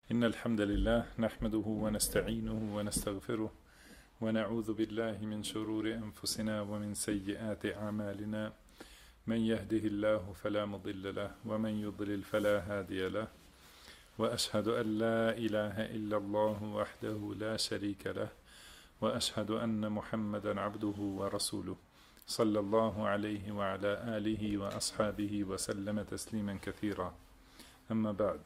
إن الحمد لله نحمده ونستعينه ونستغفره ونعوذ بالله من شرور أنفسنا ومن سيئات أعمالنا من يهده الله فلا مضل له ومن يضلل فلا هادي له وأشهد أن لا إله إلا الله وحده لا شريك له وأشهد أن محمدا عبده ورسوله صلى الله عليه وعلى آله وأصحابه وسلم تسليما كثيرا أما بعد.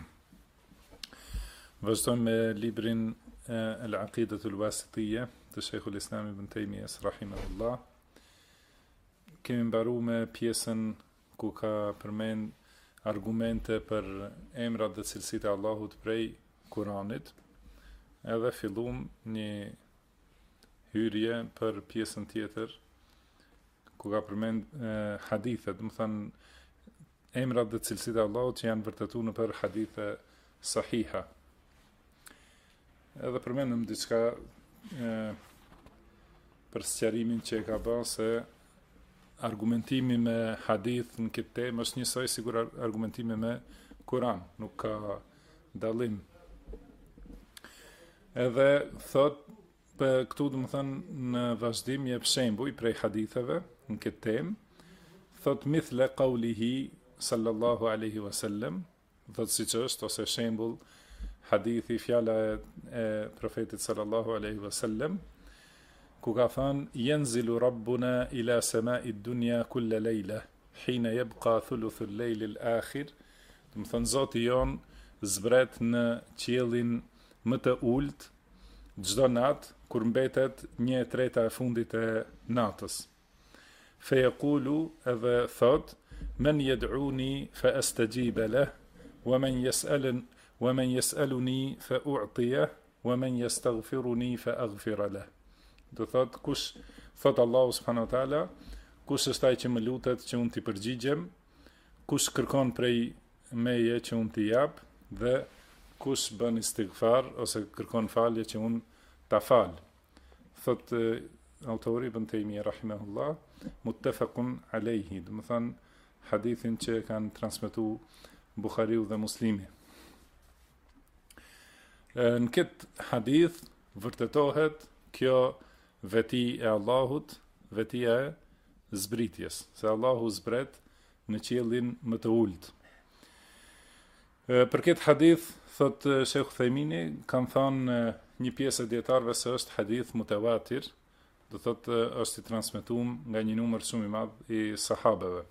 Vazhdojmë me librin Al-Aqidatul Wasitiyya të Sheikhul Islam Ibn Taymiyes rahimahullah. Kemi mbaruar me pjesën ku ka përmend argumente për emrat dhe cilësitë e Allahut prej Kuranit. Edhe filluam një hyrje për pjesën tjetër ku ka përmend hadithe, do të thënë emrat dhe cilësitë e Allahut që janë vërtetuar në për hadithe sahiha. Edhe përmendëm diçka për sqarimin që e ka bërë se argumentimi me hadith në këtë temë është njësoj sigur argumentimi me Kur'an, nuk ka dallim. Edhe thot për këtu do të thënë në vazhdim jep shembuj prej haditheve në këtë temë, thot mithla qawlihi sallallahu alaihi wasallam, thot siç është ose shembull hadithi fjala e profetit sallallahu alaihi wasallam ku ka thënë yanzilu rabbuna ila sama'i dunya kull layla hina yabqa thuluthu al-layl al-akhir, do të thënë Zoti jon zbret në qiellin më të ulët çdo natë kur mbetet 1/3 e fundit e natës. Fa yaqulu, edhe thot men yad'uni fa astajib lah wa man yas'alun ومن يسألني فأعطيه ومن يستغفرني فأغفر له. Do thot kush thot Allahu subhanahu wa taala, kush është ai që më lutet që unë t'i përgjigjem, kush kërkon prej meje që unë t'i jap dhe kush bën istighfar ose kërkon falje që unë ta fal. Thot autori Ibn Taymiyah rahimahullah muttafaqun alayhi, do të thon hadithin që kanë transmetuar Buhariu dhe Muslimi. Në këtë hadith vërtetohet kjo veti e Allahut, vetia e zbritjes, se Allahu zbret në qiellin më të ulët. Për këtë hadith, thot Sheikh Uthaymini, kanë thënë një pjesë e dietarëve se është hadith mutawatir, do thot është i transmetuar nga një numër shumë i madh i sahabeve.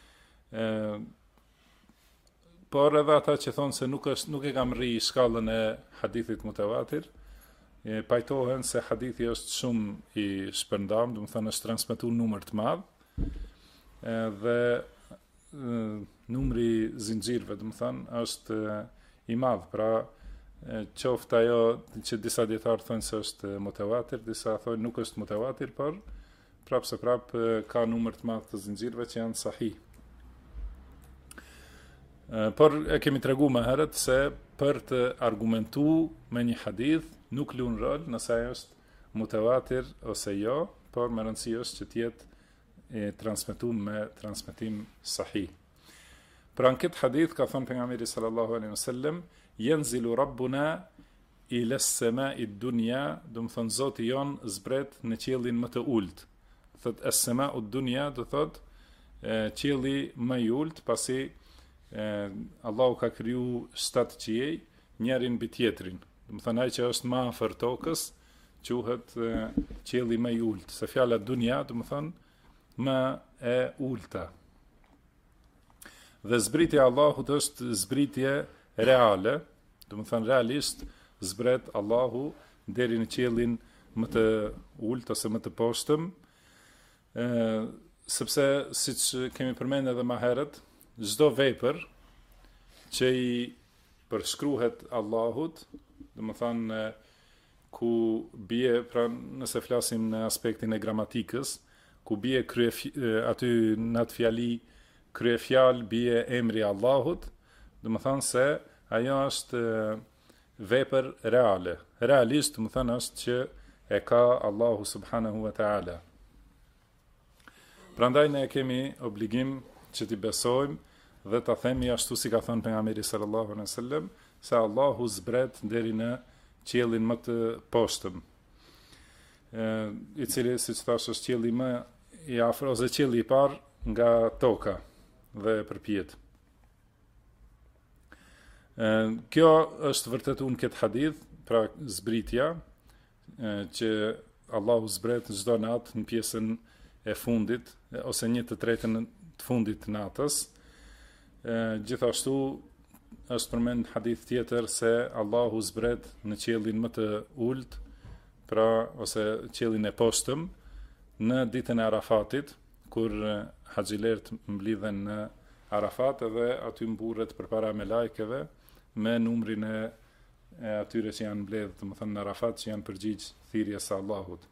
Por edhe ata që thonë se nuk e kam rri shkallën e hadithit mutawatir, pajtohen se hadithi është shumë i shpërndam, do të thënë është transmetuar numër të madh, dhe numri i zinxhirëve, do të thënë është i madh, pra qoftë ajo që disa dietarë thonë se është mutawatir, disa thonë nuk është mutawatir, por prapë ka numër të madh të zinxhirëve që janë sahih. Por e kemi tregu më herët se për të argumentu me një hadith nuk lun rol nëse ajo është mutawatir ose jo, por më rëndësi është që tjetë transmetuar me transmetim sahih. Pra në këtë hadith ka thënë pejgamberi sallallahu alaihi wasallam yanzilu rabbuna ila as-sama'i ad-dunya, do të thonë Zoti jon zbret në qiellin më të ulët. Thot as-sama'u ad-dunya, do thot qielli më i ulët, pasi Allahu ka kriju 7 qiell, njërin mbi tjetrin. Do të thënë ai që është më afër tokës quhet qielli më i ulët. Se fjala dunya do të thënë më e ulta. Dhe zbritja e Allahut është zbritje reale, do të thënë realisht zbret Allahu deri në qiellin më të ulët ose më të poshtëm, sepse siç kemi përmendur edhe më herët, çdo vepër që i përshkruhet Allahut, do të thënë ku bie, pra nëse flasim në aspektin e gramatikës, ku bie aty në atë fjali kryefjalë bie emri Allahut, do të thënë se ajo është vepër reale. Realisht do të thënë është që e ka Allahu subhanahu wa taala. Prandaj ne kemi obligim që t'i besojmë dhe ta themi ashtu si ka thënë pejgamberi sallallahu alaihi wasallam, se Allahu zbret deri në qiellin më të poshtëm, i cili, siç thash, është qielli më i afër ose qielli i parë nga toka dhe përpjet. Kjo është vërtetuar në këtë hadith, pra zbritja, që Allahu zbret çdo natë në pjesën e fundit ose 1/3 të fundit të natës. Gjithashtu është përmend hadith tjetër se Allahu zbret në qiellin më të ulët, pra ose qiellin e poshtëm, në ditën e Arafatit, kur haxhilert mblidhen në Arafat dhe aty mburret përpara me lajkeve me numrin e atyre që janë mbledhur, domethënë në Arafat, që janë përgjigj thirrjes së Allahut.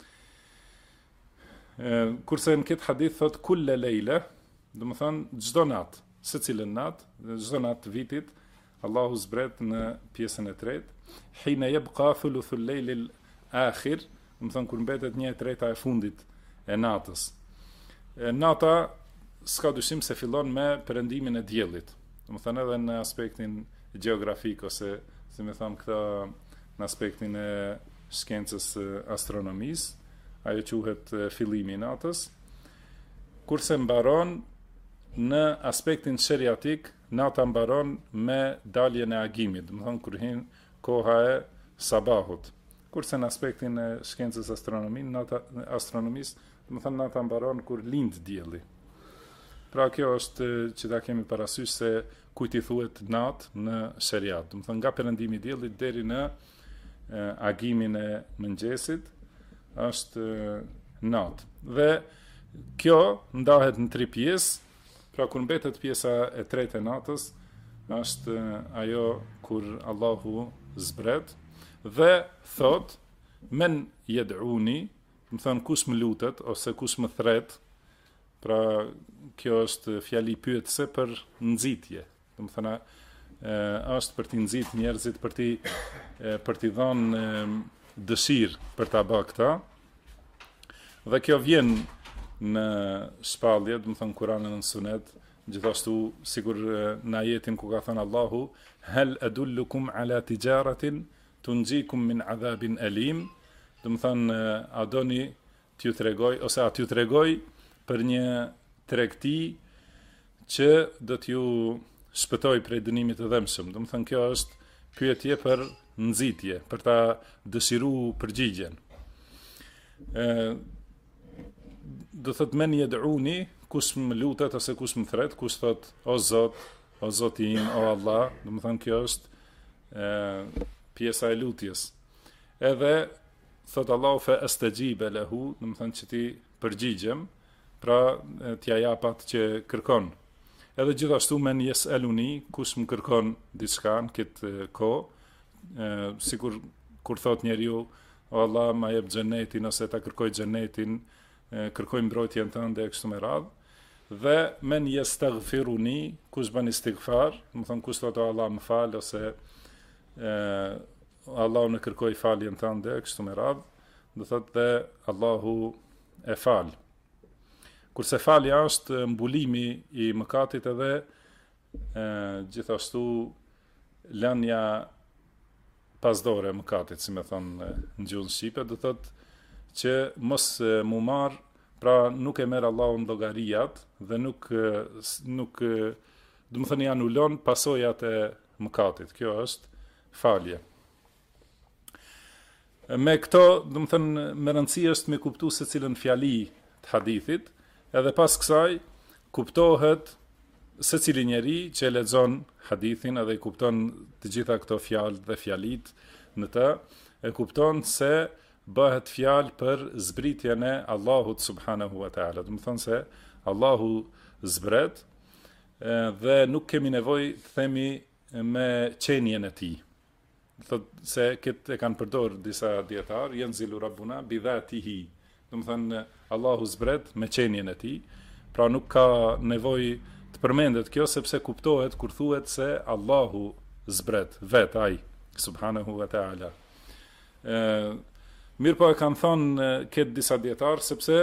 Kurse në këtë hadith thot kulle lejle, domethënë çdo natë, secilën natë, çdo natë të vitit, Allahu zbret në pjesën e tretë, hina yabqa thuluthul lejlil akhir, domethënë kur mbetet 1/3 e fundit e natës. Nata s'ka dyshim se fillon me perëndimin e diellit. Domethënë edhe në aspektin gjeografik ose si më tham këta në aspektin e shkencës astronomisë, ajo quhet fillimi i natës, kurse mbaron në aspektin sheriatik, nata mbaron me daljen e agimit, domethënë kur hin koha e sabahut. Kurse në aspektin e shkencës astronomisë, domethënë nata mbaron kur lind dielli. Pra kjo është që ta kemi parasysh se kujt i thuhet natë në sheriat. Domethënë nga perëndimi i diellit deri në agimin e mëngjesit është natë. Dhe kjo ndahet në 3 pjesë. Pra kur mbetet pjesa e tretë e natës, është ajo kur Allahu zbret dhe thot men yed'uni, do të thënë kush më lutet ose kush më thret. Pra kjo është fjali pyetëse për nxitje. Do të thënë është për t'i nxit njerëzit, për t'i dhënë dëshirë për ta bërë këta. Dhe kjo vjen në shpallje, do të thënë Kur'anin në Sunet, gjithashtu sigur në ajetin ku ka thënë Allahu hal adullukum ala tijaratin tunjikum min adhabin alim, do të thënë a doni t'ju tregoj ose a t'ju tregoj për një tregti që do t'ju shpëtoj prej dënimit të dëmshëm. Do të thënë kjo është pyetje për nxitje, për ta dëshiruar përgjigjen. Do thot men yed'uni, kush më lutet ose kush më thret, kush thot o Zot, o Zoti im, o Allah, do të thënë kjo është pjesa e lutjes. Edhe thot Allahu fa astajiba lahu, do të thënë që ti përgjigjem, pra t'ja jap atë që kërkon. Edhe gjithashtu men yesaluni, kush më kërkon diçka në këtë kohë, sikur kur thot njeriu o Allah ma jep xhenetin ose ta kërkoj xhenetin, kërkoj mbrojtjen tënde e kështu me radhë. Dhe men yastaghfiruni, kush bën istighfar, do të thonë kush thot o Allah më fal ose Allahu në kërkoj faljen tënde e kështu me radhë, do thotë dhe Allahu e fal. Kurse falja është mbulimi i mëkatit edhe gjithashtu lënia pasdore e mëkatit, si me thonë në gjuhën shqipe, do thotë që mos mu marr, pra nuk e merr Allahu në llogarijat dhe nuk do të thënë anulon pasojat e mëkatit. Kjo është falje. Me këto, do të thënë me rëndësi është me kuptu se cilën fjali të hadithit, edhe pas kësaj kuptohet se cili njeri që e lexon hadithin edhe i kupton të gjitha këto fjalë dhe fjalit në të, e kupton se bëhet fjalë për zbritjen e Allahut subhanahu wa taala. Do të thonë se Allahu zbret dhe nuk kemi nevojë të themi me qenien e tij. Thotë se këtë e kanë përdorur disa dietar, yanzilu rabbuna bi dhatihi. Do të thënë Allahu zbret me qenien e tij, pra nuk ka nevojë të përmendet kjo sepse kuptohet kur thuhet se Allahu zbret vet ai subhanahu wa taala. Mirë po e kanë thonë këtë disa dietar sepse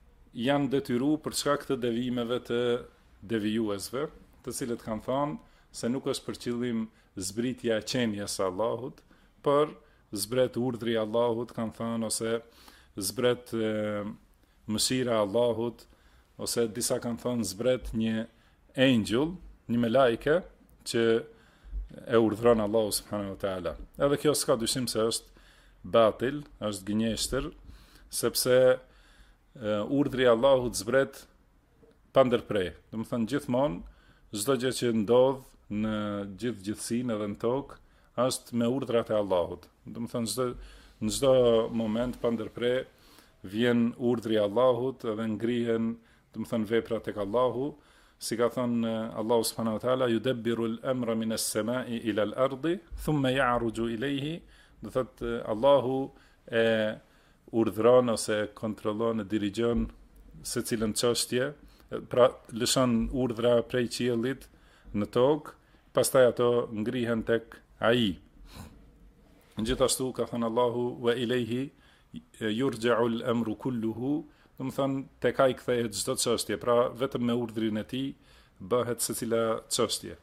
janë detyruar për shkak të devimeve të devijuesve, të cilët kanë thonë se nuk është për qëllim zbritja e qenjes së Allahut, por zbret urdhri i Allahut, kanë thënë, ose zbret mëshira e Allahut, ose disa kanë thënë zbret një angel, një melajke që e urdhron Allahu subhanahu wa taala. Edhe kjo s'ka dyshim se është batil, është gënjeshtër, sepse urdhri i Allahut zbret pa ndërprej. Do të thënë gjithmonë çdo gjë që ndodh në gjithësinë edhe në tokë është me urdhrat e Allahut. Do të thënë në çdo moment pa ndërprej vjen urdhri i Allahut edhe ngrihen, do të thënë veprat tek Allahu, si ka thënë Allahu subhanahu wa taala, yudabbiru al-amra min as-sama'i ila al-ardi thumma ya'ruju ilayhi. Do thotë Allahu e urdhron ose kontrollon e dirigjon secilën çështje, pra lëshon urdhra prej qiellit në tokë, pastaj ato ngrihen tek ai. Gjithashtu ka thënë Allahu wa ilayhi yurja'u al-amru kulluhu. Do të thënë tek ai kthehet çdo çështje, pra vetëm me urdhrin e tij bëhet secila çështje.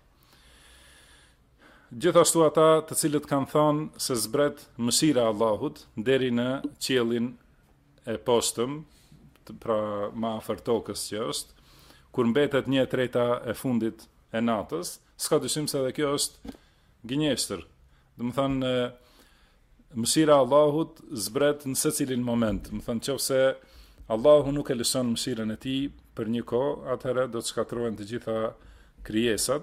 Gjithashtu ata të cilët kanë thënë se zbret mëshira e Allahut deri në qiellin e poshtëm, pra më afër tokës që është, kur mbetet 1/3 e fundit e natës, s'ka dyshim se edhe kjo është gënjeshtër. Do të thënë mëshira e Allahut zbret në secilin moment. Do të thënë nëse Allahu nuk e lëshon mëshirën e tij për një kohë, atëherë do të shkatërrohen të gjitha krijesat,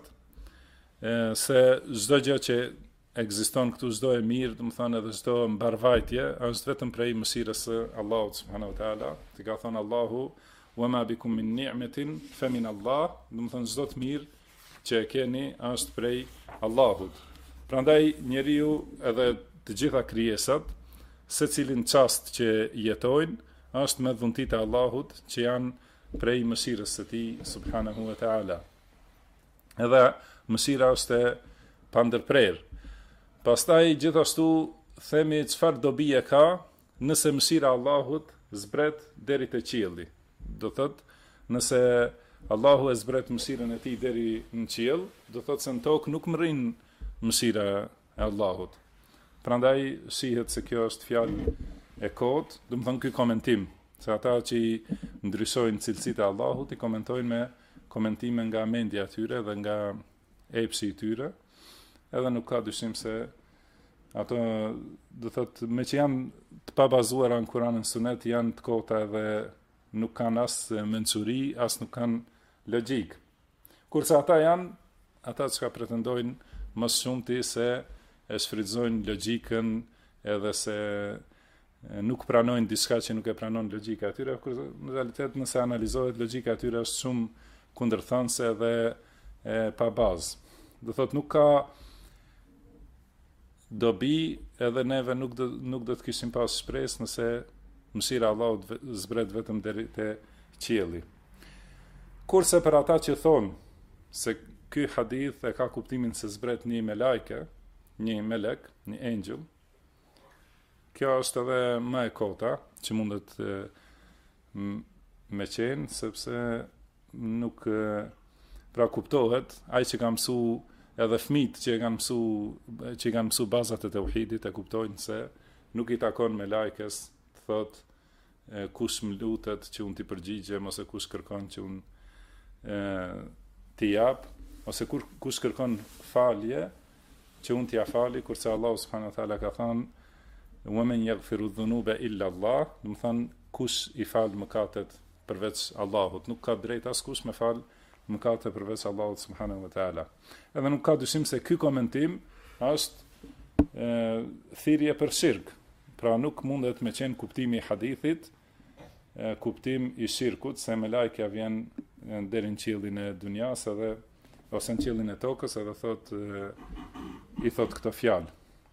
se çdo gjë që ekziston këtu, çdo e mirë, do të thënë edhe çdo mbarvajtje, është vetëm prej mëshirës së Allahut subhanahu wa taala. Ti ka thënë Allahu, "Wa ma bikum min ni'matin fa min Allah", do të thënë çdo të mirë që e keni është prej Allahut. Prandaj njeriu edhe të gjitha krijesat, secilin çast që jetojnë, është me dhuntit e Allahut që janë prej mëshirës së tij subhanahu wa taala. Edhe mëshira është e pandërprer. Pastaj gjithashtu themi çfarë dobi e ka nëse mëshira e Allahut zbret deri te qielli. Do thotë, nëse Allahu e zbret mëshirën e tij deri në qiell, do thotë se në tokë nuk mrrin mëshira e Allahut. Prandaj shihet se kjo është fjalë e kot, do të thonë ky komentim, se ata që i ndryshojnë cilësitë e Allahut i komentojnë me komentime nga mendja e tyre dhe nga epsi i tyre, edhe nuk ka dyshim se ato, do thotë, me që janë të pabazuara në Kur'anin dhe Sunet, janë të kota dhe nuk kanë as mençuri, as nuk kanë logjik. Kurse ata janë ata që pretendojnë më shumëti se e shfrytëzojnë logjikën edhe se nuk pranojnë diçka që nuk e pranon logjika e tyre, kur në realitet nëse analizohet logjika e tyre është shumë kundërthanëse dhe e pa bazë. Do thotë nuk ka dobi, edhe neve nuk do të kishim pas shpresë nëse mëshira e Allahut zbret vetëm deri te qielli. Kurse për ata që thonë se ky hadith e ka kuptimin se zbret një melajke, një melek, një angel, kjo është edhe më e kota që mundet me qenë, sepse nuk pra kuptohet, ai që ka mësu edhe fëmijët që kanë mësu bazat e tauhidit e kuptojnë se nuk i takon me lajkes të thot kush më lutet që unë t'i përgjigjem, ose kush kërkon që unë t'i jap, ose kush kërkon falje që unë t'ja fali, kurse Allahu subhanahu wa taala ka thënë wa men yaghfiru dhunuba illa Allah, do të thënë kush i fal mëkatet përveç Allahut, nuk ka drejt askush me fal mëkate përveç Allahut subhanahu wa taala. Edhe nuk ka dyshim se ky komentim është thirrje për shirk. Pra nuk mundet me qenë kuptimi i hadithit, kuptim i shirkut, se me lajkja vjen deri në qiellin e dunjas edhe ose në qiellin e tokës edhe i thot këto fjalë.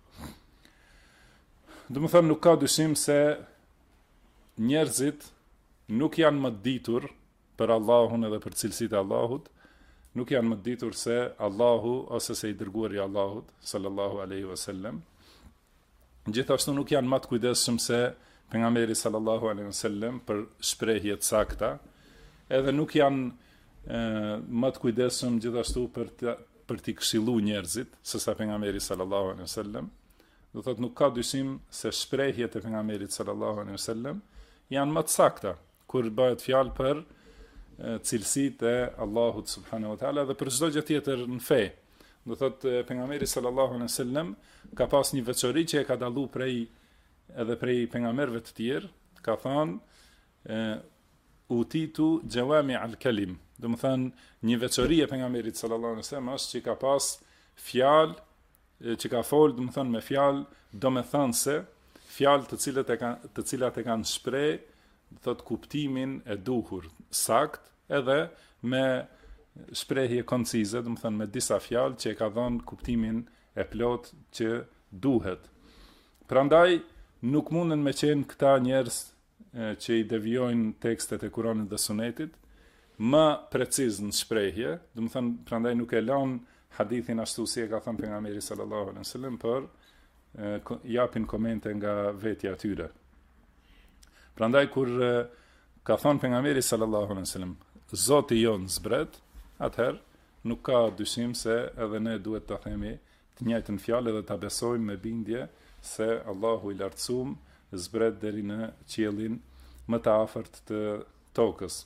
Do të thënë nuk ka dyshim se njerëzit nuk janë më ditur për Allahun edhe për cilësitë e Allahut, nuk janë më ditur se Allahu ose se i dërguari i Allahut sallallahu alaihi wasallam. Gjithashtu nuk janë më të kujdesshëm se pejgamberi sallallahu alaihi wasallam për shprehje të sakta, edhe nuk janë më të kujdesshëm gjithashtu për për t'i këshillu njerëzit, sesa pejgamberi sallallahu alaihi wasallam, do thot nuk ka dyshim se shprehjet e pejgamberit sallallahu alaihi wasallam janë më të sakta kur bëhet fjalë për cilësitë e Allahut subhanahu wa taala dhe për çdo gjë tjetër në fe. Do thot pejgamberi sallallahu alaihi wasallam ka pas një veçori që e ka dalluar prej pejgamberëve të tjerë, ka thënë utitu jawami al-kalim. Do të thënë një veçori e pejgamberit sallallahu alaihi wasallam është që ka pas fjalë që ka folë, do të thënë me fjalë domethënëse, fjalë të cilat e kanë shpreh, thot kuptimin e duhur, sakt, edhe me shprehje koncize, do të thënë me disa fjalë që e ka dhënë kuptimin e plot që duhet. Prandaj nuk munden me qenë këta njerëz që i devijojnë tekstet e Kuranit dhe Sunetit më preciz në shprehje, do të thënë prandaj nuk e lanë hadithin ashtu si e ka thënë pejgamberi sallallahu alaihi wasallam, për japin komente nga vetja e tyre. Prandaj kur ka thënë pejgamberi sallallahu alaihi wasallam, Zoti jon zbret, atëherë nuk ka dyshim se edhe ne duhet ta themi të njëjtën fjalë dhe ta besojmë me bindje se Allahu i lartësuar zbret deri në qiellin më të afërt të tokës.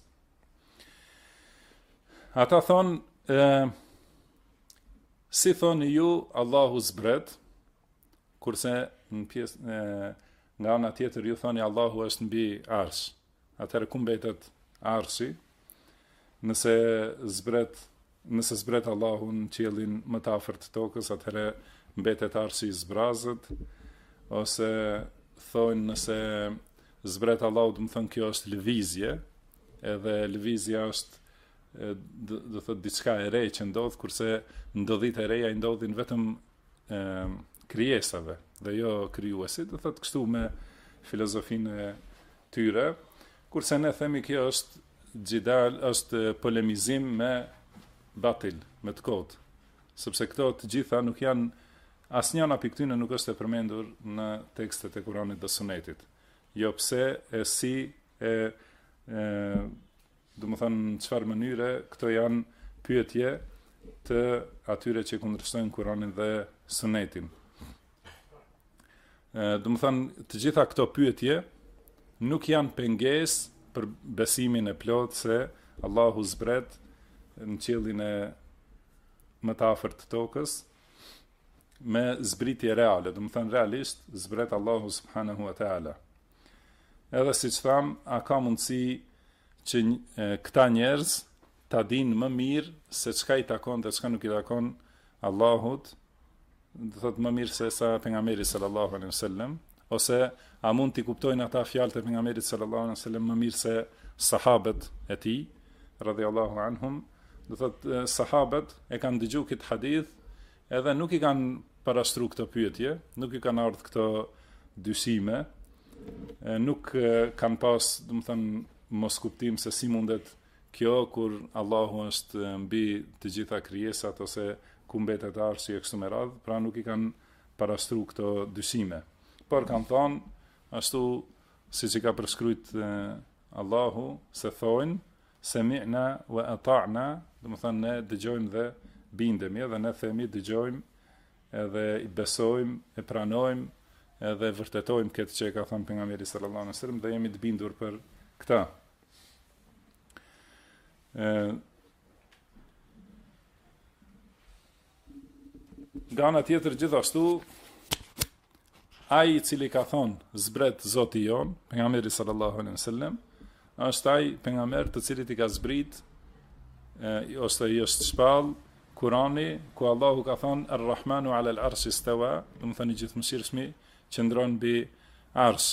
Ata thonë, si thoni ju, Allahu zbret, kurse në pjesë nga ana tjetër ju thoni Allahu është mbi arsh. Atëherë ku mbetet arshi? Nëse zbret Allahu në qiellin më të afërt të tokës, atëherë mbetet arshi i zbrazët, ose thonë nëse zbret Allahu, do të thonë kjo është lëvizje, edhe lëvizja është do thotë diçka e re që ndodh, kurse ndodhit e reja i ndodhin vetëm krijesave dhe jo krijuesit, do thotë kështu me filozofinë e tyre, kurse ne themi kjo është xhidal, është polemizim me batil, me të kotë, sepse këto të gjitha nuk janë, asnjëna prej këtyre nuk është e përmendur në tekstet e Kuranit dhe Sunetit. Jo pse e si do të thënë në çfarë mënyre këto janë pyetje të atyre që kundërshtojnë Kuranin dhe Sunetin. Do të thënë të gjitha këto pyetje nuk janë pengesë për besimin e plot se Allahu zbret në qiellin e më të afërt të tokës me zbritje reale, do të thënë realisht zbret Allahu subhanahu wa taala. Edhe siç tham, a ka mundësi që këta njerëz ta dinë më mirë se çka i takon dhe çka nuk i takon Allahut, do thotë më mirë se sa pejgamberi sallallahu alaihi wasallam, ose a mund t'i kuptojnë ata fjalët e pejgamberit sallallahu alaihi wasallam më mirë se sahabët e tij radhiyallahu anhum. Do thotë sahabët e kanë dëgjuar këtë hadith edhe nuk i kanë parashtruar këto pyetje, nuk i kanë ardhur këto dyshime, nuk kanë pas, do të thënë, mos kuptim se si mundet kjo kur Allahu është mbi të gjitha krijesat, ose ku mbetet arshi e kështu me radhë, pra nuk i kanë parashtruar këto dyshime. Por kanë thonë, ashtu siç i ka përshkruajt Allahu, se thonë sami'na wa ata'na, do të thënë ne dëgjojmë dhe bindemi, edhe ne themi dëgjojmë edhe i besojmë, e pranojmë, edhe vërtetojmë këtë që e ka thënë pejgamberi sallallahu alaihi wasallam dhe jemi të bindur për këta. Nga ana tjetër gjithashtu, ai i cili ka thonë zbret Zoti jon, pejgamberi sallallahu alaihi wasallam, është ai pejgamber të cilit i ka zbrit ose i është shpall Kurani, ku Allahu ka thonë Ar-Rahmanu 'ala al-'arshi istawa, do të thënë i gjithëmshirshmi qëndron mbi arsh.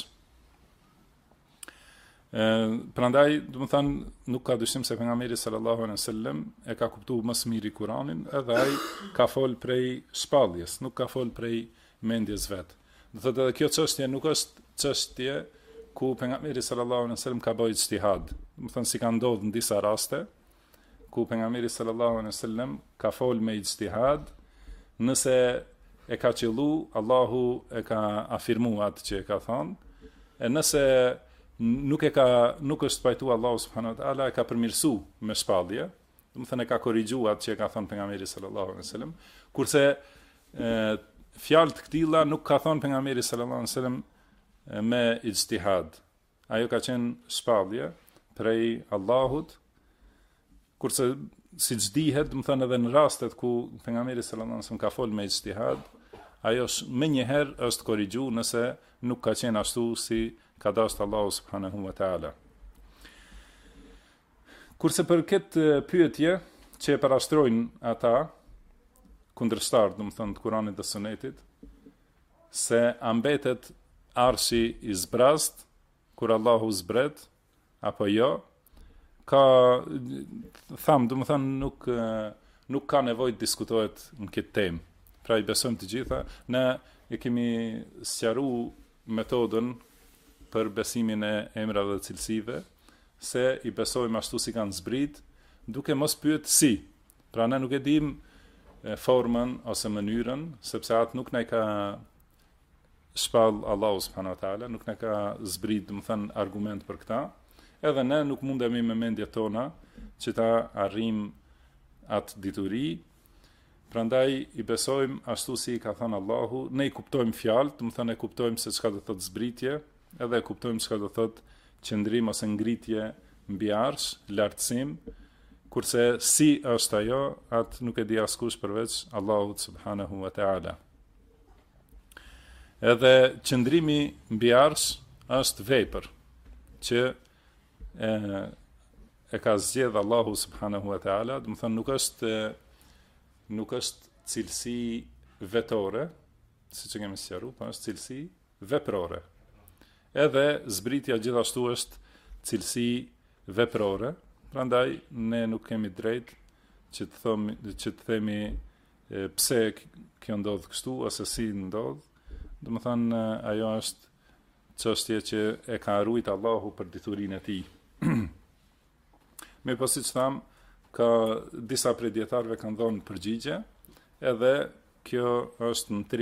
Prandaj, do të thënë, nuk ka dyshim se pejgamberi sallallahu alaihi wasallam e ka kuptuar më së miri Kuranin, edhe ai ka fol prej shpalljes, nuk ka fol prej mendjes vet. Do thotë edhe kjo çështje nuk është çështje ku pejgamberi sallallahu alaihi wasallam ka bërë ijtihad. Do të thënë si ka ndodhur në disa raste ku pejgamberi sallallahu alaihi wasallam ka fol me ijtihad, nëse e ka qellu, Allahu e ka afirmuar atë që e ka thënë, e nëse nuk është pajtu Allahu subhanahu wa taala, e ka përmirësu me shpallje, domethënë e ka korrigjuar atë që ka thënë pejgamberi sallallahu alaihi wasallam, kurse fjalë të këtilla nuk ka thënë pejgamberi sallallahu alaihi wasallam me ijtihad. Ajo ka qenë shpallje prej Allahut, kurse siç dihet, domethënë edhe në rastet ku pejgamberi sallallahu alaihi wasallam ka folë me ijtihad, ajo më njëherë është korrigjuar nëse nuk ka qenë ashtu si ka dashur Allahu subhanahu wa taala. Kurse për këtë pyetje që e parashtrojnë ata kundërshtar, domethënë të Kuranit dhe Sunetit, se a mbetet arshi i zbrast kur Allahu zbret apo jo, ka domethënë nuk ka nevojë të diskutohet në këtë temë. Pra i besojmë të gjitha, ne e kemi sqaruar metodën për besimin e emrave dhe cilësive, se i besojmë ashtu si kanë zbrit, duke mos pyet si. Pra ne nuk e dim formën ose mënyrën, sepse atë nuk ne ka shpall Allahu subhanahu wa taala, nuk ne ka zbrit, domethënë, argument për këtë. Edhe ne nuk mundemi me mendjet tona që ta arrijm atë dituri. Prandaj i besojmë ashtu si ka thënë Allahu, ne i kuptojmë fjalët, domethënë e kuptojmë se çka do thotë zbritje, edhe e kuptojmë çka do thotë qëndrim ose ngritje mbi arsh, lartësim, kurse si është ajo, atë nuk e di askush përveç Allahut subhanahu wa taala. Edhe qëndrimi mbi arsh është vepër që e ka zgjedhur Allahu subhanahu wa taala, do të thonë nuk është cilësi vetore, siç e kemi sqaruar, po është cilësi veprore. Edhe zbritja gjithashtu është cilësi veprore, prandaj ne nuk kemi drejt që të themi pse kjo ndodh kështu ose si ndodh. Domethënë ajo është çështje që e ka ruajtur Allahu për diturinë e tij. Me po siç tham, ka disa prej dietarëve kanë dhënë përgjigje, edhe kjo është në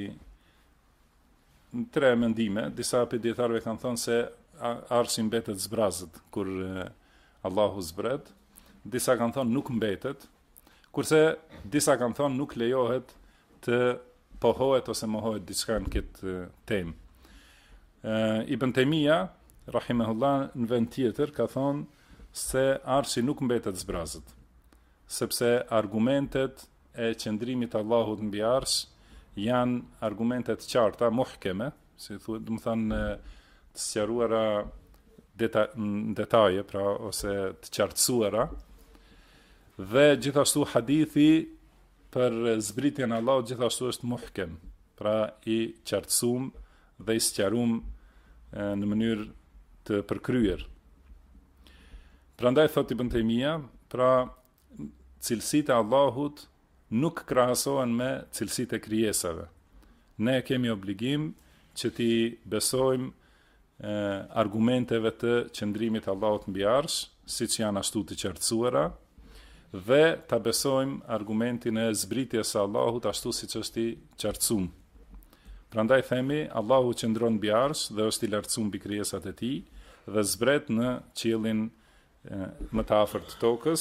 tre mendime. Disa prej dietarëve kanë thënë se arshi mbetet zbrazët kur Allahu zbret, disa kanë thënë nuk mbetet, kurse disa kanë thënë nuk lejohet të pohohet ose mohohet diçka në këtë temë. Ibn Taymija rahimahullah në vend tjetër ka thonë se arshi nuk mbetet zbrazët, sepse argumentet e qëndrimit të Allahut mbi arsh janë argumentet qarta, muhkeme, si thuhet, do të thonë të sqaruara në detaje, pra ose të qartësuara, dhe gjithashtu hadithi për zbritjen e Allahut gjithashtu është muhkem, pra i qartësuar dhe i sqaruar në mënyrë të përkryer. Prandaj thot Ibn Taymija, pra cilësitë e Allahut nuk krahasohen me cilësitë e krijesave. Ne kemi obligim që t'i besojmë argumenteve të qëndrimit të Allahut mbi arsh, siç janë ashtu të qartësuara, dhe ta besojmë argumentin e zbritjes së Allahut ashtu siç është i qartësuar. Prandaj themi Allahu qëndron mbi arsh dhe është i lartësuar mbi krijesat e tij dhe zbret në qiellin më të afërt të tokës,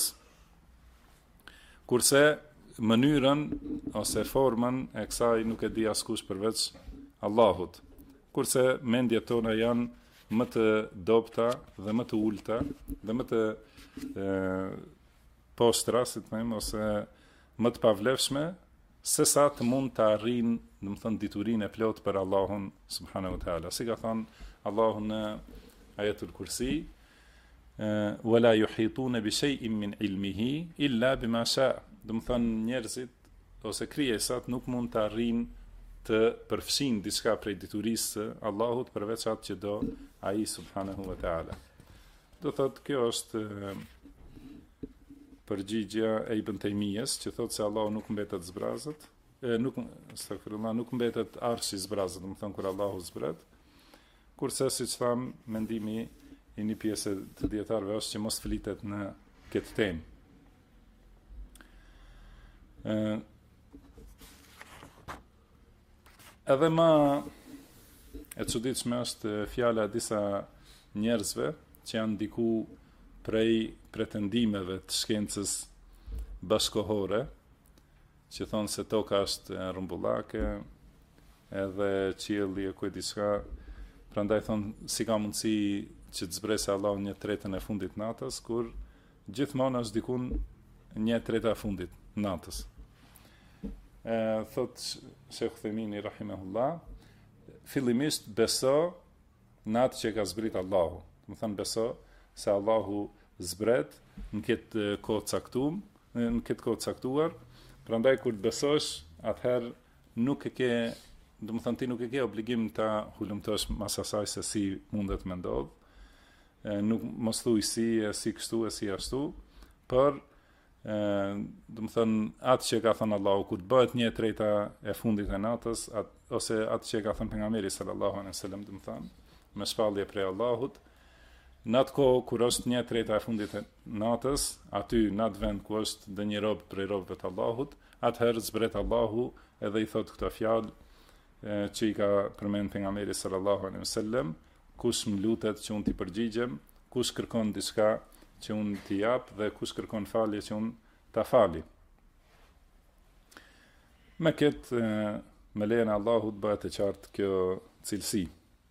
kurse mënyrën ose formën e kësaj nuk e di askush përveç Allahut. Kurse mendjet tona janë më të dobta dhe më të ulta dhe më të postra, si të them, ose më të pavlefshme, se sa të mund të arrijnë, domethënë, diturinë e plotë për Allahun subhanahu wa taala. Si ka thënë Allahu në Ayatul Kursi, wala yuhituna bi shay'in min ilmihi illa bima sha'a. Do të thonë njerëzit ose krijesat nuk mund të arrijnë të përfshin diçka prej diturisë së Allahut përveç atë që do ai subhanahu wa taala. Do thotë kjo është përgjigja e Ibn Taymijës, që thotë se Allahu nuk mbetet zbrazët, nuk mbetet arshi zbrazët, do të thonë kur Allahu zbret. Kurse siç tham, mendimi i një pjesë të dietarëve është që mos flitet në këtë temë. Edhe më e çuditshme është fjala e disa njerëzve që janë ndiku prej pretendimeve të shkencës bashkohore, që thonë se toka është rrumbullake, edhe qielli e kujt diçka, prandaj thonë si ka mundësi që të zbresë Allahu 1/3 e fundit natës, kur gjithmonë është dikun 1/3 e fundit natës. Thot Shekhu Themini rahimahullah, fillimisht beso në atë që ka zbrit Allahu. Më thënë beso se Allahu zbret në këtë kohë caktuar, prandaj kur të besosh, atëherë nuk e ke, do të thënë ti nuk e ke obligim ta hulumtosh mas asaj se si mundet me ndodh. Nuk mos thuj si kështu e si ashtu, por do të thënë atë që ka thënë Allahu kur bëhet 1/3 e fundit e natës, ose atë që ka thënë pejgamberi sallallahu alaihi wasallam, do të thënë me shpallje prej Allahut, në atë kohë kur është 1/3 e fundit e natës, aty në atë vend ku është dhe një rob prej robëve të Allahut, atëherë zbret Allahu edhe i thot këto fjalë që i ka përmend pejgamberi sallallahu alaihi wasallam, kush më lutet që unë t'i përgjigjem, kush kërkon diçka që unë t'i jap dhe kush kërkon falje që unë t'a fali. Me këtë me lejen e Allahut bëhet e qartë kjo cilësi.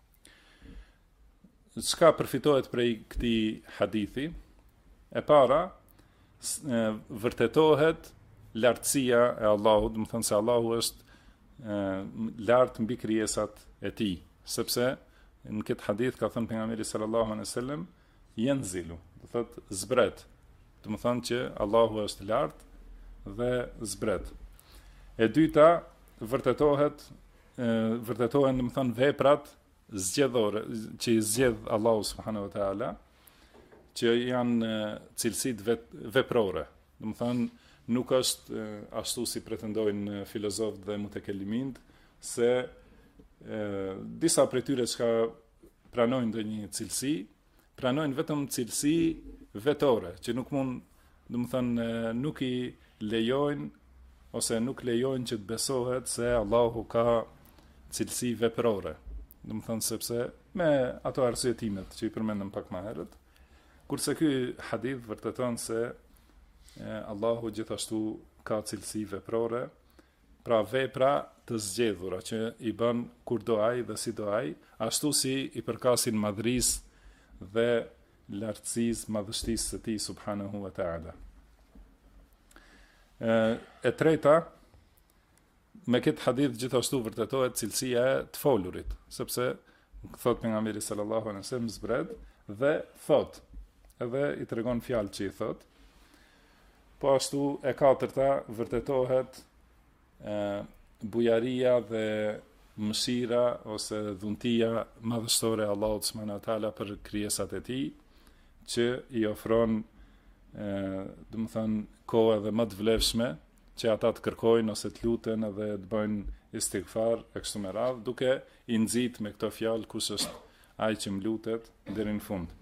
Çka përfitohet prej këtij hadithi? E para, vërtetohet lartësia e Allahut, do të thënë se Allahu është lart mbi krijesat e tij, sepse në këtë hadith ka thënë pejgamberi sallallahu alaihi wasallam yanzilu, do thotë zbret. Do të thonë që Allahu është lart dhe zbret. E dyta, vërtetohen do të thonë veprat zgjedhore që i zgjedh Allahu subhanahu wa taala, që janë cilësitë veprore. Do të thonë nuk është ashtu si pretendojnë filozofët dhe mutekelliminë, se disa prej tyre që pranojnë ndonjë cilësi, pranojnë vetëm cilësi vetore, që nuk mund, do të thënë, nuk i lejojnë ose nuk lejojnë që të besohet se Allahu ka cilësi veprore. Do të thënë sepse me ato arsyetimet që i përmendëm pak më herët, kurse ky hadith vërteton se Allahu gjithashtu ka cilësi veprore, pra vepra të zgjedhura që i bën kur do ai dhe si do ai, ashtu si i përkasin madhrisë dhe lartësisë, madhështisë së tij subhanahu wa taala. E treta, me këtë hadith gjithashtu vërtetohet cilësia e të folurit, sepse thot pejgamberi sallallahu alaihi wasallam zbret dhe thot, edhe i tregon fjalë që i thot. Po ashtu e katërta vërtetohet bujaria dhe mëshira ose dhuntia madhështore e Allahut subhanahu wa taala për krijesat e tij, që i ofron do të thënë kohë edhe më të vlefshme që ata të kërkojnë ose të luten edhe të bëjnë istighfar e kështu me radhë, duke i nxit me këto fjalë kush është ai që më lutet deri në fund.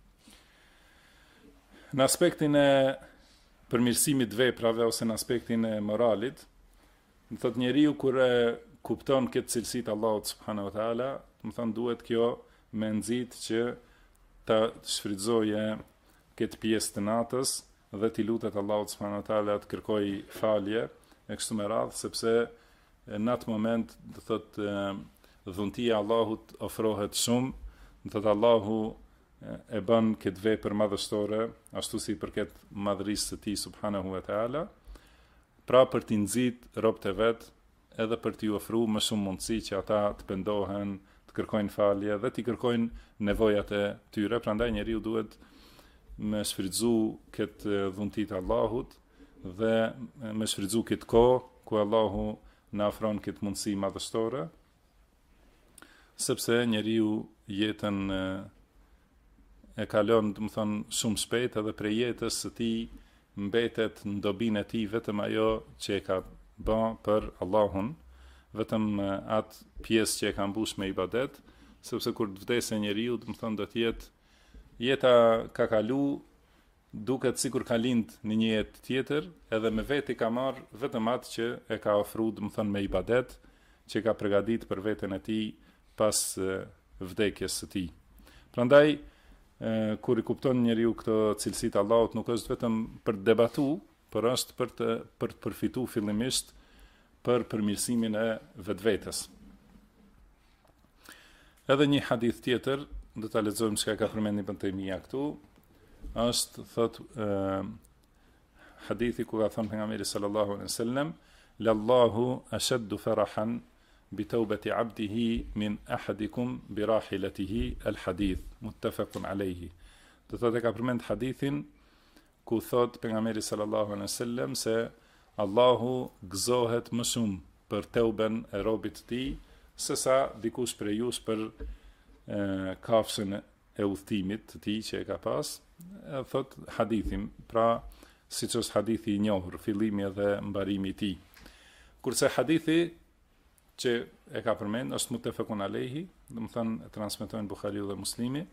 Në aspektin e përmirësimit veprave ose në aspektin e moralit, më thot njeriu kur e kupton këtë cilësi të Allahut subhanahu wa taala, më thon duhet kjo me nxit që ta shfrytëzoje këtë pjesë të natës dhe t'i lutet Allahut subhanahu wa taala të kërkoj falje e kështu me radhë, sepse në atë moment do thot dhuntia e Allahut ofrohet shumë, do thot Allahu e bën këtë vepër madhështore, ashtu si përket madhërisë së tij subhanahu wa taala, pra për t'i nxit robët e vet, edhe për t'i ofruar më shumë mundësi që ata të pendohen, të kërkojnë falje dhe t'i kërkojnë nevojat e tyre. Prandaj njeriu duhet me shfrytëzu këtë dhunti të Allahut dhe me shfrytëzu këtë kohë ku Allahu na ofron këtë mundësi madhështore, sepse njeriu jetën e kalon, do të thonë, shumë shpejt, edhe prej jetës së tij mbetet në dobinë e tij vetëm ajo që e ka bën për Allahun, vetëm atë pjesë që e ka mbush me ibadet, sepse kur të vdesë njeriu, do të thonë, do të jetë jeta ka kalu duket sikur ka lind në një jetë tjetër, edhe me veti ka marr vetëm atë që e ka ofruar, do të thonë, me ibadet, që ka përgatitur për veten e tij pas vdekjes së tij. Prandaj kur i kupton njeriu këto cilësi të Allahut, nuk është vetëm për të debatu, por është për të përfituar fillimisht për përmirësimin e vetvetes. Edhe një hadith tjetër, do ta lexojmë çka ka përmendur Ibn Taymija këtu, është hadithi ku ka thënë pejgamberi sallallahu alaihi wasallam, "Lallahu ashaddu farahan bi tawbati 'abdihi min ahadikum bi rahilatihi al-hadith", muttafaqun alayhi. Do thotë ka përmend hadithin ku thot pejgamberi sallallahu alaihi wasallam se Allahu gëzohet më shumë për teuben e robit të tij sesa dikush prej jush për kafshën e udhëtimit të tij që e ka pas, thot hadithin, pra siç është hadithi i njohur, fillimi edhe mbarimi i tij. Kurse hadithi që e ka përmend është muttafaqun alayhi, do të thonë transmetojnë Buhariu dhe Muslimi.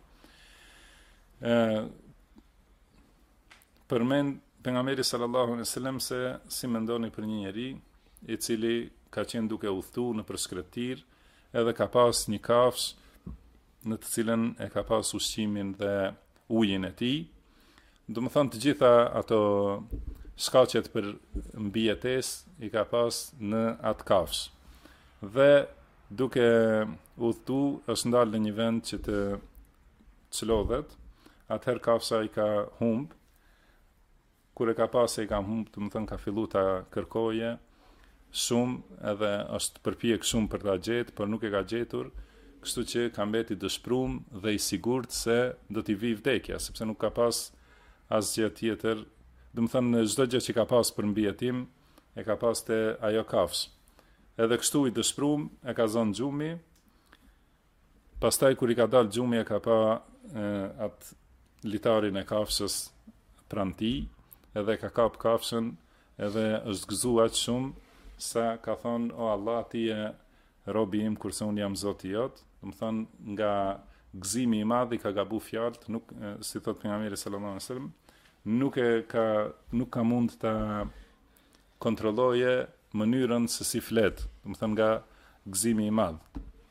Përmend pejgamberi sallallahu alaihi wasallam se si mendoni për një njeri i cili ka qenë duke udhëtuar në përshkretir, edhe ka pas një kafshë në të cilën e ka pas ushqimin dhe ujin e tij. Do të thonë të gjitha ato shkaqet për mbijetesë i ka pas në atë kafshë. Dhe duke udhëtuar është ndalë në një vend që të çlodhet, atëherë kafsha i ka humb. Kur e ka pas se i ka humb, do të thonë ka filluar ta kërkoje shumë, edhe është përpjek shumë për ta gjetë, por nuk e ka gjetur, kështu që ka mbeti dëshpëruar dhe i sigurt se do t'i vijë vdekja, sepse nuk ka pas asgjë tjetër. Do të thonë çdo gjë që ka pas për mbijetim e ka pas te ajo kafshë. Edhe kështu i dëshpëruar e ka zonë xhumi. Pastaj kur i ka dalë xhumi e ka pa atë litarin e kafshës pranë tij, edhe ka kap kafshën, edhe është gëzuar shumë sa ka thonë, o Allah, ti je robi im kurse unë jam Zoti jot. Do të thonë nga gëzimi i madh i ka gabu fjalët, nuk si thot pejgamberi sallallahu alaihi wasallam, nuk ka mund ta kontrolloje mënyrën se si flet, do të thonë nga gëzimi i madh.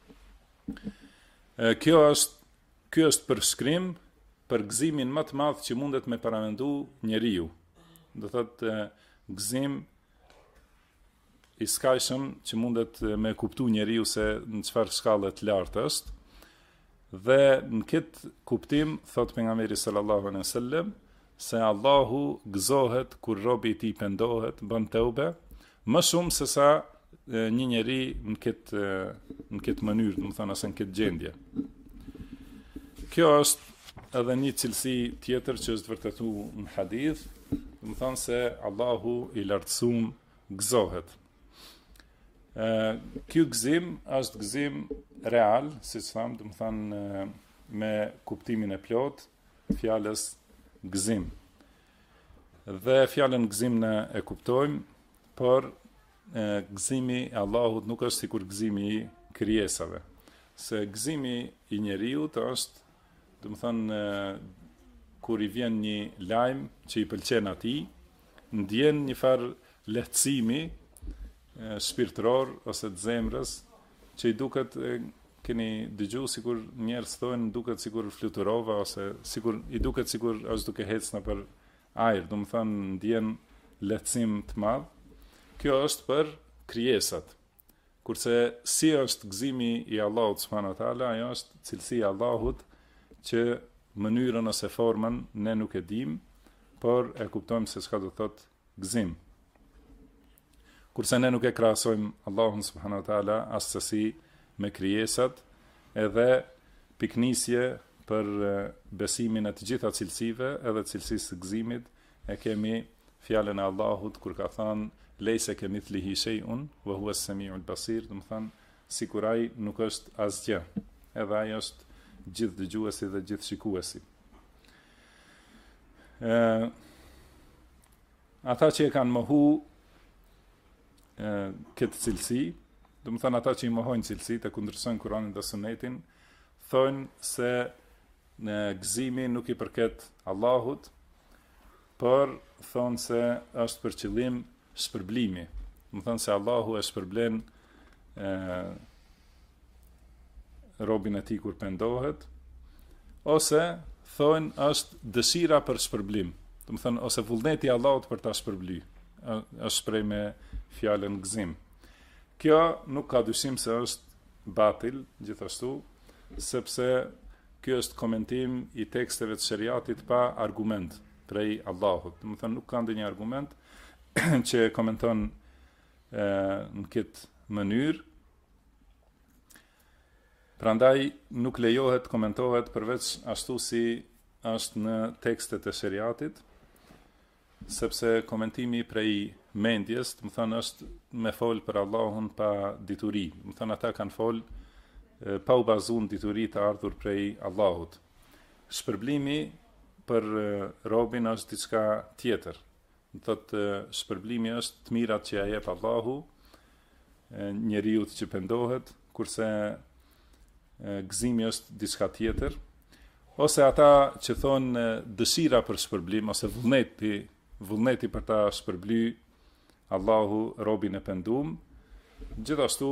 Ky është përshkrim për gëzimin më të madh që mundet me paramendu njeriu. Do thotë gëzim i skajshëm që mundet me kuptu njeriu se në çfarë shkallë të lartë është. Dhe në këtë kuptim thot pejgamberi sallallahu alaihi wasallam se Allahu gëzohet kur robi i tij pendohet, bën teube, më shumë se sa një njeri në këtë mënyrë, do të thonë ose në këtë gjendje. Kjo është edhe një cilësi tjetër që është vërtetuar në hadith, do të thonë se Allahu i lartësuar gëzohet. Ky gëzim është gëzim real, siç tham, do të thonë me kuptimin e plot fjalës gëzim. Dhe fjalën gëzim ne e kuptojmë, por gëzimi i Allahut nuk është sikur gëzimi i krijesave. Se gëzimi i njeriu është, do të thonë, kur i vjen një lajm që i pëlqen atij, ndjen një farë lehtësimi shpirtëror ose të zemrës, që i duket, keni dëgju sikur njerëz thonë, duket sikur fluturova, ose sikur i duket sikur është duke ecë nëpër ajër, do të thonë ndjen lehtësim të madh. Kjo është për krijesat. Kurse si është gëzimi i Allahut subhanahu wa taala, ajo është cilësia e Allahut që mënyrën ose formën ne nuk e dim, por e kuptojmë se çka do thotë gëzim. Kurse ne nuk e krahasojmë Allahun subhanahu wa taala asesi me krijesat, edhe piknisje për besimin e të gjitha cilësive, edhe cilësisë së gëzimit, e kemi fjalën e Allahut kur ka thënë lejse kemithlihi shay'un wa huwa as-sami'ul basir, do të thonë sikur ai nuk është asgjë, edhe ai është gjithë dëgjuesi dhe gjithë shikuesi. Ata që e kanë mohu këtë cilësi, do të thonë ata që i mohojnë cilësitë e kundërsojnë Kur'anin dhe Sunetin, thonë se gëzimi nuk i përket Allahut, por thonë se është për qëllim shpërblimi. Do të thonë se Allahu e shpërblen robin e tij kur pendohet, ose thonë është dëshira për shpërblim. Do të thënë ose vullneti i Allahut për ta shpërbly. Është shpreh me fjalën gëzim. Kjo nuk ka dyshim se është batil, gjithashtu, sepse kjo është komentim i teksteve të shariatit pa argument prej Allahut. Do të thënë nuk ka ndonjë argument që komenton në këtë mënyrë. Prandaj nuk lejohet komentohet përveç ashtu si është në tekstet e shariatit, sepse komentimi prej mendjes, do të thënë është me fol për Allahun pa dituri. Do të thënë ata kanë fol pa u bazuar në dituri të ardhur prej Allahut. Shpërblimi për robin është diçka tjetër. Do thotë shpërblimi është të mirat që ia jep Allahu njeriu që pendohet, kurse gëzimi është diçka tjetër. Ose ata që thonë dëshira për shpërblim ose vullneti për ta shpërbly Allahu robin e pendum, gjithashtu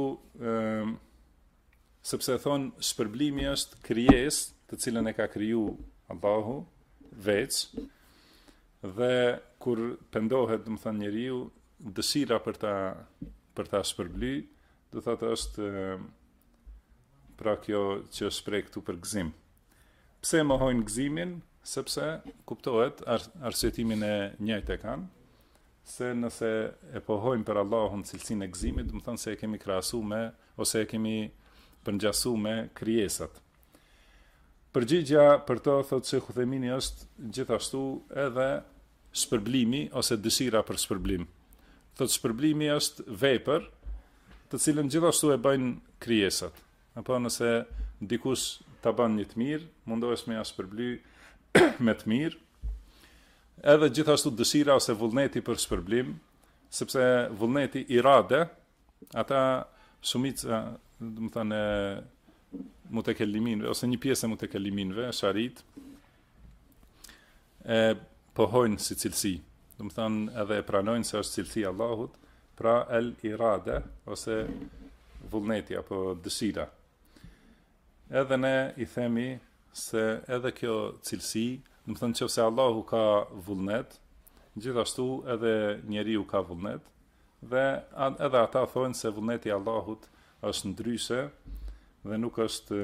sepse thonë shpërblimi është krijesë të cilën e ka kriju Allahu veç, dhe kur pendohet, do të thënë njeriu, dëshira për ta shpërbly, do thotë është pra kjo që shpreh këtu për gëzim. Pse mohojnë gëzimin? Sepse kuptohet arsyetimin e njëjtë e kanë, se nëse e pohojmë për Allahun cilësinë e gëzimit, do të thonë se e kemi krahasuar me ose e kemi përngjasuar me krijesat. Përgjigja për to thotë se Uthemini është gjithashtu edhe shpërblimi ose dëshira për shpërblim. Thotë shpërblimi është vepër të cilën gjithashtu e bëjnë krijesat. Apo nëse dikush ta bën një të mirë, mundohesh me ja shpërbly me të mirë. Edhe gjithashtu dëshira ose vullneti për shpërblim, sepse vullneti irade, ata shumica, do të thënë mutekelliminëve ose një pjesë e mutekelliminëve, sharit, e pohojnë si cilësi. Do të thënë edhe e pranojnë se është cilësi e Allahut, pra el irade ose vullneti apo dëshira. Edhe ne i themi se edhe kjo cilësi, do të thënë nëse Allahu ka vullnet, gjithashtu edhe njeriu ka vullnet, dhe edhe ata thonë se vullneti i Allahut është ndryshe dhe nuk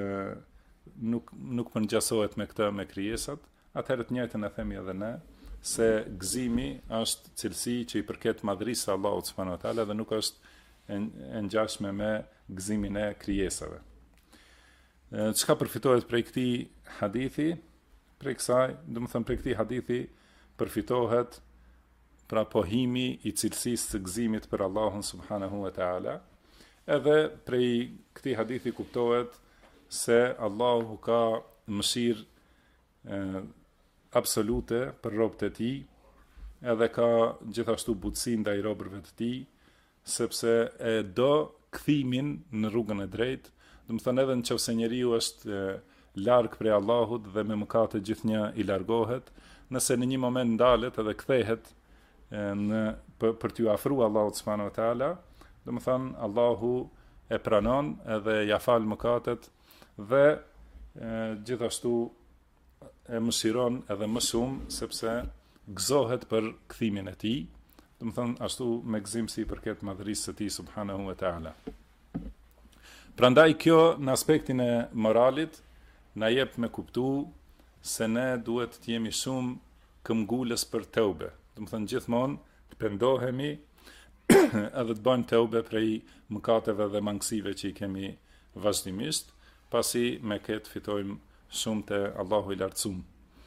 përngjasohet me këtë me krijesat. Atëherë të njëjtën e themi edhe ne, se gëzimi është cilësi që i përket madhërisë së Allahut subhanahu wa taala dhe nuk është e ngjashme me gëzimin e krijesave. Çka përfitohet prej këtij hadithi? Prej kësaj, do të thënë prej këtij hadithi përfitohet pra pohimi i cilësisë së gëzimit për Allahun subhanahu wa taala. Edhe prej këtij hadithi kuptohet se Allahu ka mëshirë absolute për robët e tij, edhe ka gjithashtu butësi ndaj robërve të tij, sepse e do kthimin në rrugën e drejtë. Do të thënë edhe nëse njeriu është larg prej Allahut dhe me mëkate gjithnjë i largohet, nëse në një moment ndalet edhe kthehet për t'u afruar Allahut subhanahu wa taala, do të thënë Allahu e pranon edhe ja fal mëkatet dhe gjithashtu e mëshiron edhe më shumë sepse gëzohet për kthimin e tij, do të thënë ashtu me gëzim si përket madhërisë së tij subhanahu wa taala. Prandaj kjo në aspektin e moralit na jep me kuptu se ne duhet të jemi shumë këmbgulës për teube. Do të thënë gjithmonë të pendohemi edhe të bëjmë teube prej mëkateve dhe mangësive që i kemi vazhdimisht, pasi me këtë fitojmë shumë te Allahu i lartësuar.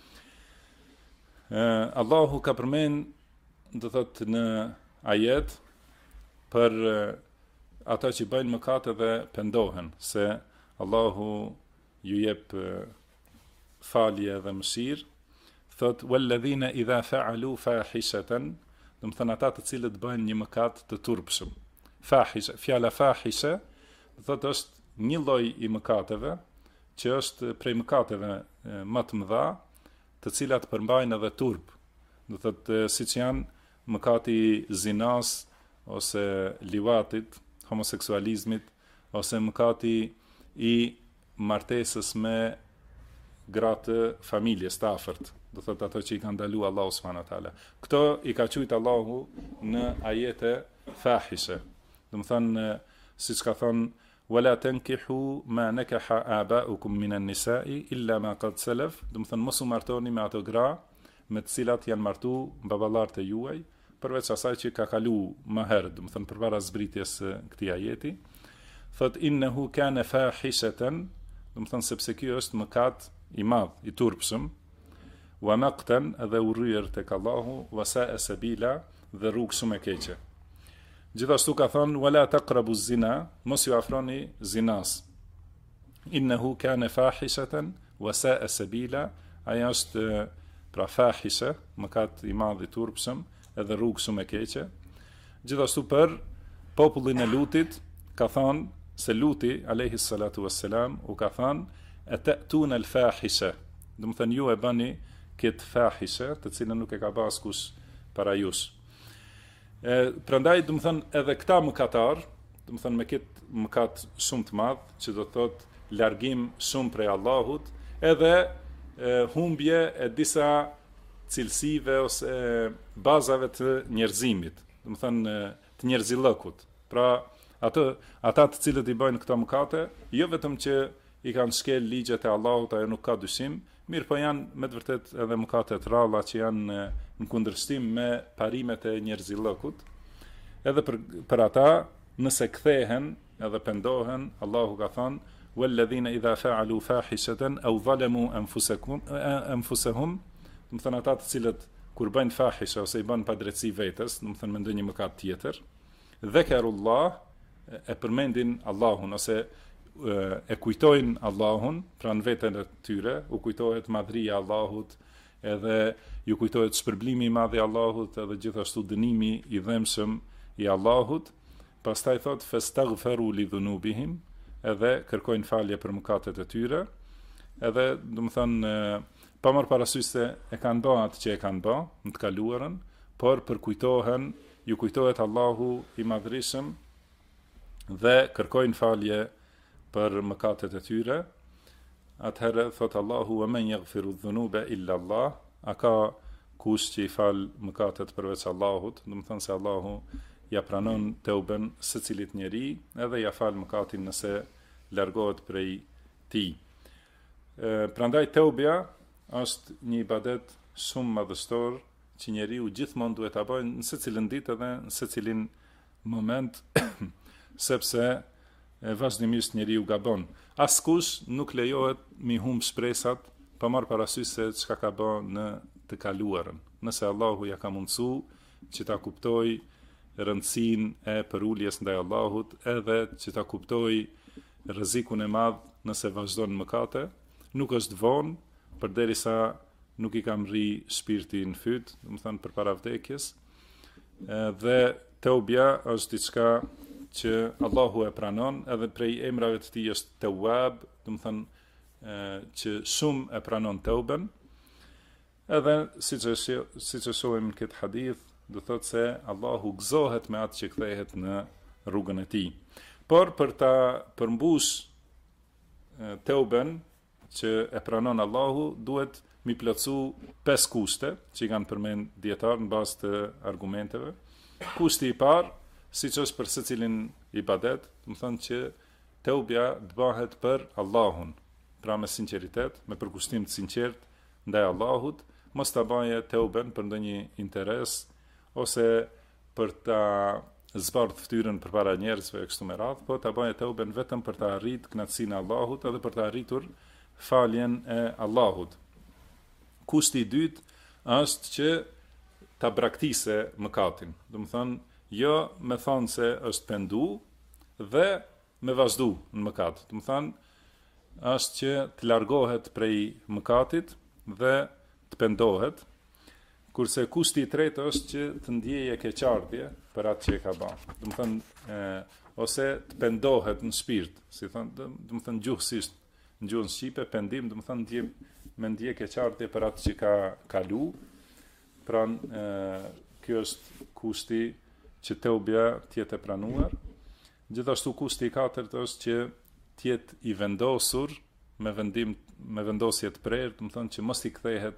Allahu ka përmend, do thotë në ajet për ata që bëjnë mëkate dhe pendohen, se Allahu ju jep falje dhe mëshirë. Thot walladhina idha fa'alu fahishatan, do të thënë ata të cilët bëjnë një mëkat të turpshëm. Fahisha, fjala fahisha, do thotë është një lloj i mëkateve që është prej mëkateve më të mëdha, të cilat përmbajnë edhe turp. Do thotë siç janë mëkati zinas ose livatit, homoseksualizmit, ose mëkati i martesës me gratë familjes të afërt. do thot ato që i ka ndalu Allahu subhanahu wa taala. Këto i ka thujt Allahu në ajete fahishe. Do të thonë siç ka thonë wala tankihu ma nakaha aba'ukum min an-nisa'i illa ma qad salaf, do të thonë mos u martoni me ato gra me të cilat janë martu baballarët e juaj, përveç asaj që ka kalu më herët, do të thonë përpara zbritjes së këtij ajeti. Thot innehu kana fahishatan, do të thonë sepse ky është mëkat i madh, i turpshëm, wa maqtan, edhe urryer tek Allahu, wa sa'a sabila, dhe rrugë shumë e keqe. Gjithashtu ka thonë wala taqrabu zina, mos ju afroni zinas. Innehu kana fahishatan wa sa'a sabila, ajo është pra fahishe, mëkat i madh i turpshëm, edhe rrugë shumë e keqe. Gjithashtu për popullin e Lutit ka thonë se Luti alayhi salatu wassalam u ka thonë atatuna al-fahisha, do të thënë ju e bëni këtë fahishe, të cilën nuk e ka bas kush para jush. Prandaj do të thënë edhe këta mëkatar, do të thënë me këtë mëkat shumë të madh, që do të thotë largim shumë prej Allahut, edhe humbje e disa cilësive ose bazave të njerëzimit, do të thënë të njerëzillëkut. Pra ata të cilët i bëjnë këto mëkate, jo vetëm që i kanë shkel ligjet e Allahut, ajo nuk ka dyshim, mirë po janë me të vërtet edhe mëkate të ralla që janë në kundërshtim me parimet e njerëzillëkut. Edhe për ata, nëse kthehen edhe pendohen, Allahu ka thënë walladhina idha fa'alu fahishatan aw zalamu anfusahum, do të thënë ata të cilët kur bëjnë fahishe ose i bëjnë padrejtësi vetes, do të thënë me ndonjë mëkat tjetër, dhakarullah, e përmendin Allahun ose e kujtojnë Allahun, pra në veten e tyre u kujtohet madhria e Allahut, edhe ju kujtohet shpërblimi i madh i Allahut, edhe gjithashtu dënimi i dhëmshëm i Allahut. Pastaj thot fastaghfiru li dhunubihim, edhe kërkojnë falje për mëkatet e tyre, edhe do të thënë pa marrë parasysh se e kanë bërë atë që e kanë bërë në të kaluarën, por përkujtohen, ju kujtohet Allahu i madhërisëm dhe kërkojnë falje për mëkatet e tyre. Atëherë thot Allahu wa man yaghfiru dhunuba illa Allah, a ka kush që i fal mëkatet përveç Allahut, do të thënë se Allahu ja pranon teuben secilit njeri, edhe ja fal mëkatin nëse largohet prej tij. Prandaj teubja është një ibadet shumë madhështor që njeriu gjithmonë duhet ta bëjë në secilën ditë edhe në secilin moment, sepse vazhdimisht njeriu gabon. Askush nuk lejohet mi humb shpresat pa marrë parasysh se çka ka bën në të kaluarën. Nëse Allahu ja ka mundsu që ta kuptoj rëndësinë e përuljes ndaj Allahut, edhe që ta kuptoj rrezikun e madh nëse vazhdon mëkate, nuk është vonë përderisa nuk i kam rri shpirti në fyt, do të thënë përpara vdekjes. Dhe teubja është diçka që Allahu e pranon, edhe prej emrave të tij është Tawwab, do të thënë që shumë e pranon teuben. Edhe siç e shohim në këtë hadith, do thotë se Allahu gëzohet me atë që kthehet në rrugën e tij. Por për ta përmbush teuben që e pranon Allahu, duhet mi plotësu 5 kushte që i kanë përmend dietar në bazë të argumenteve. Kushti i parë, siç është për secilin ibadet, do të thonë që teubja të bëhet për Allahun, pra me sinqeritet, me përkushtim të sinqert ndaj Allahut, mos ta bëje teuben për ndonjë interes ose për ta zbardh fytyrën përpara njerëzve kështu me radhë, po ta bëje teuben vetëm për ta arritur kënaqësinë e Allahut edhe për ta arritur faljen e Allahut. Kushti i dytë është që ta braktisë mëkatin. Do të thonë, jo me thonë se është pendu dhe me vazhdu në mëkat. Do të thonë, është që të largohet prej mëkatit dhe të pendohet. Kurse kushti i tretë është që të ndjejë keqardhje për atë që e ka bërë. Do të thonë, ose të pendohet në shpirt, si thonë, do të thonë gjuhësisht, në gjuhën shqipe, pendim, do të thonë me ndje keqardhje për atë që ka kalu. Pra, kjo është kushti që teubja tjetë e pranuar. Gjithashtu kushti i katërt është që tjetë i vendosur me vendosje të prerë, do të thonë që mos i kthehet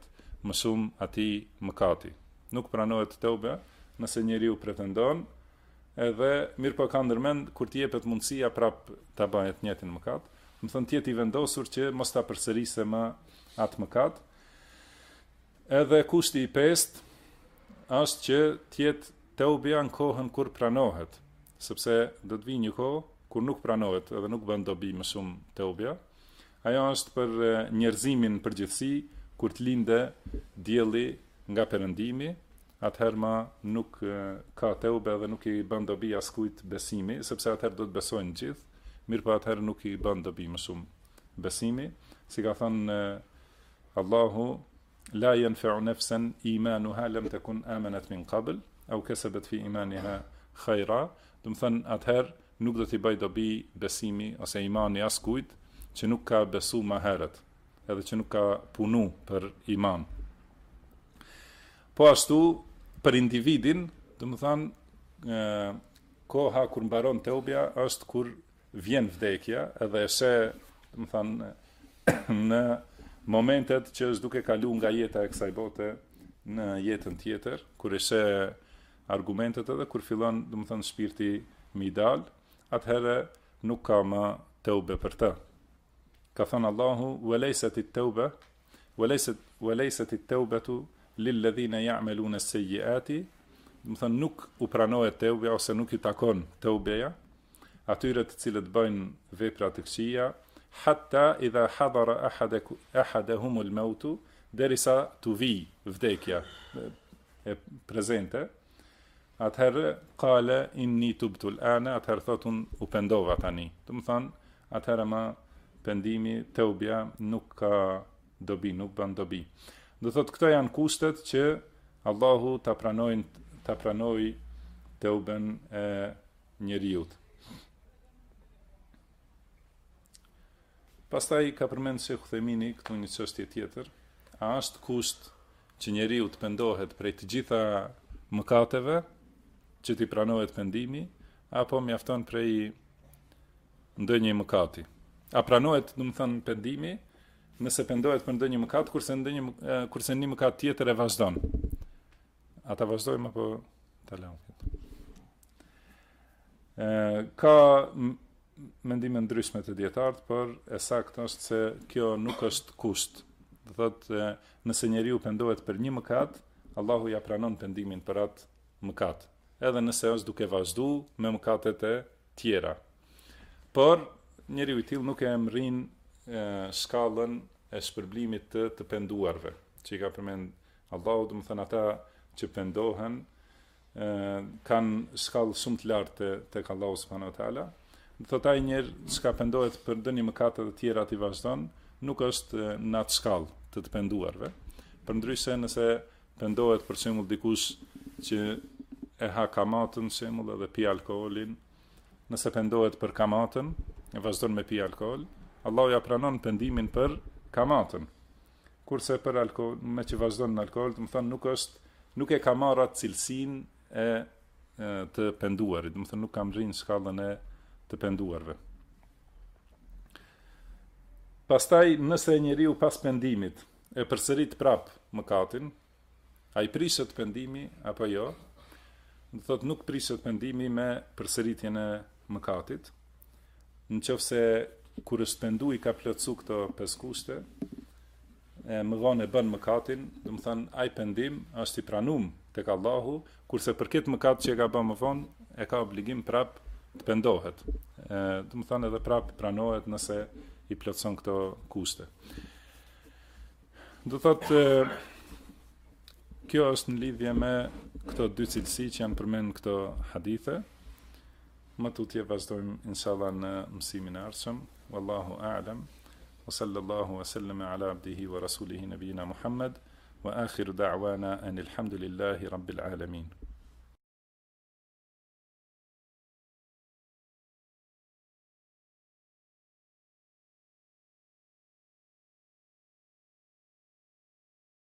më shumë atij mëkati. Nuk pranohet tauba nëse njeriu pretendon, edhe mirë po ka ndërmend kur t'i jepet mundësia prap ta bëjë të njëjtin mëkat, do të thonë ti i vendosur që mos ta përsërisë më atë mëkat. Edhe kushti i pestë është që të jetë teubja në kohën kur pranohet, sepse do të vijë një kohë kur nuk pranohet edhe nuk bën dobi më shumë teubja. Ajo është për njerëzimin përgjithësi, kur të linde dielli nga perëndimi, atëherë ma nuk ka teube dhe nuk i bën dobi askujt besimi, sepse atëherë do të besojnë gjithë, mirë po atëherë nuk i bën dobi më shumë besimi, si ka thënë Allahu, la yanfa'u nafsan imanuha lam takun amanat min qabl aw kasabat fi imaniha khaira, do të thënë atëherë nuk do t'i bëj dobi besimi ose imani askujt që nuk ka besu më herët, edhe që nuk ka punu për iman. Po ashtu, për individin, do të thënë, koha kur mbaron teubja është kur vjen vdekja, edhe e sheh, do të thënë, në momentet që është duke kalu nga jeta e kësaj bote në jetën tjetër, kur e sheh argumentet edhe kur fillon, do të thënë, shpirti mi dal, atëherë nuk ka më teube për të. Ka thënë Allahu, "Walaysat at-tauba, walaysat at-taubatu lilladhina ya'maluna as-sayyi'ati", do të thënë nuk u pranohet teubja ose nuk i takon teubeja atyre të cilët bëjnë vepra të këqija, hatta idha hadara ahadahum al-maut, derisa tu vi vdekja e prezente, atëherë qala inni tubtu al-ana, atëherë thotun u pendova tani. Do të thënë atëherë ma pendimi, teubja nuk ka dobi, nuk bën dobi. Do thotë këto janë kushtet që Allahu ta pranojë teuben e njeriut. Pastaj ka përmend Sheikh Uthemini këtu një çështje tjetër, a është kusht që njeriu të pendohet prej të gjitha mëkateve që t'i pranohet pendimi, apo mjafton prej ndonjë mëkati? A pranohet, do të thënë, pendimi nëse pendohet për ndonjë mëkat, kurse një mëkat tjetër e vazhdon? A ta vazhdojmë apo ta lëmë? Ka mendime ndryshme të dietarët, por e saktë është se kjo nuk është kusht. Do thotë, nëse njeriu pendohet për një mëkat, Allahu ja pranon pendimin për atë mëkat, edhe nëse është duke vazhdu me mëkatet e tjera. Por njeriu i tillë nuk e mrin shkallën e shpërblimit të penduarve, që i ka përmend Allahu, do të thënë ata që pendohen kanë shkallë shumë të lartë tek Allahu subhanahu wa taala. Do thotë ai njeri që pendohet për ndonjë mëkate të tjera të vazhdon, nuk është në atë shkallë të penduarve. Përndryshe nëse pendohet për shembull dikush që e ha kamatën, shembull, edhe pi alkoolin, nëse pendohet për kamatën, e vazhdon me pi alkool, Allahu ja pranon pendimin për kamatën. Kurse për alkool, me që vazhdon në alkool, do të thonë nuk e ka marrë atë cilësinë e të penduarit, do të thonë nuk ka mrinë shkallën e të penduarve. Pastaj, nëse njeriu pas pendimit e përsërit prap mëkatin, ai prishet pendimi apo jo? Do thotë nuk prishet pendimi me përsëritjen e mëkatit. Nëse kur është pendu i ka plotsu këto 5 kushte, më vonë e bën mëkatin, do të thonë ai pendim është i pranuar tek Allahu, kurse për këtë mëkat që e ka bën më vonë, e ka obligim prap të pendohet. Do të thonë edhe prap pranohet nëse i plotson këto kushte. Do thotë kjo është në lidhje me këto 2 cilësi që janë përmend këto hadithe. Më tutje vazhdojmë inshallah në mësimin e ardhshëm. Wallahu a'lam. Wa sallallahu wa sallama ala abdihi wa rasulihi nabiyina Muhammad wa akhiru da'wana anil hamdulillahi rabbil alamin.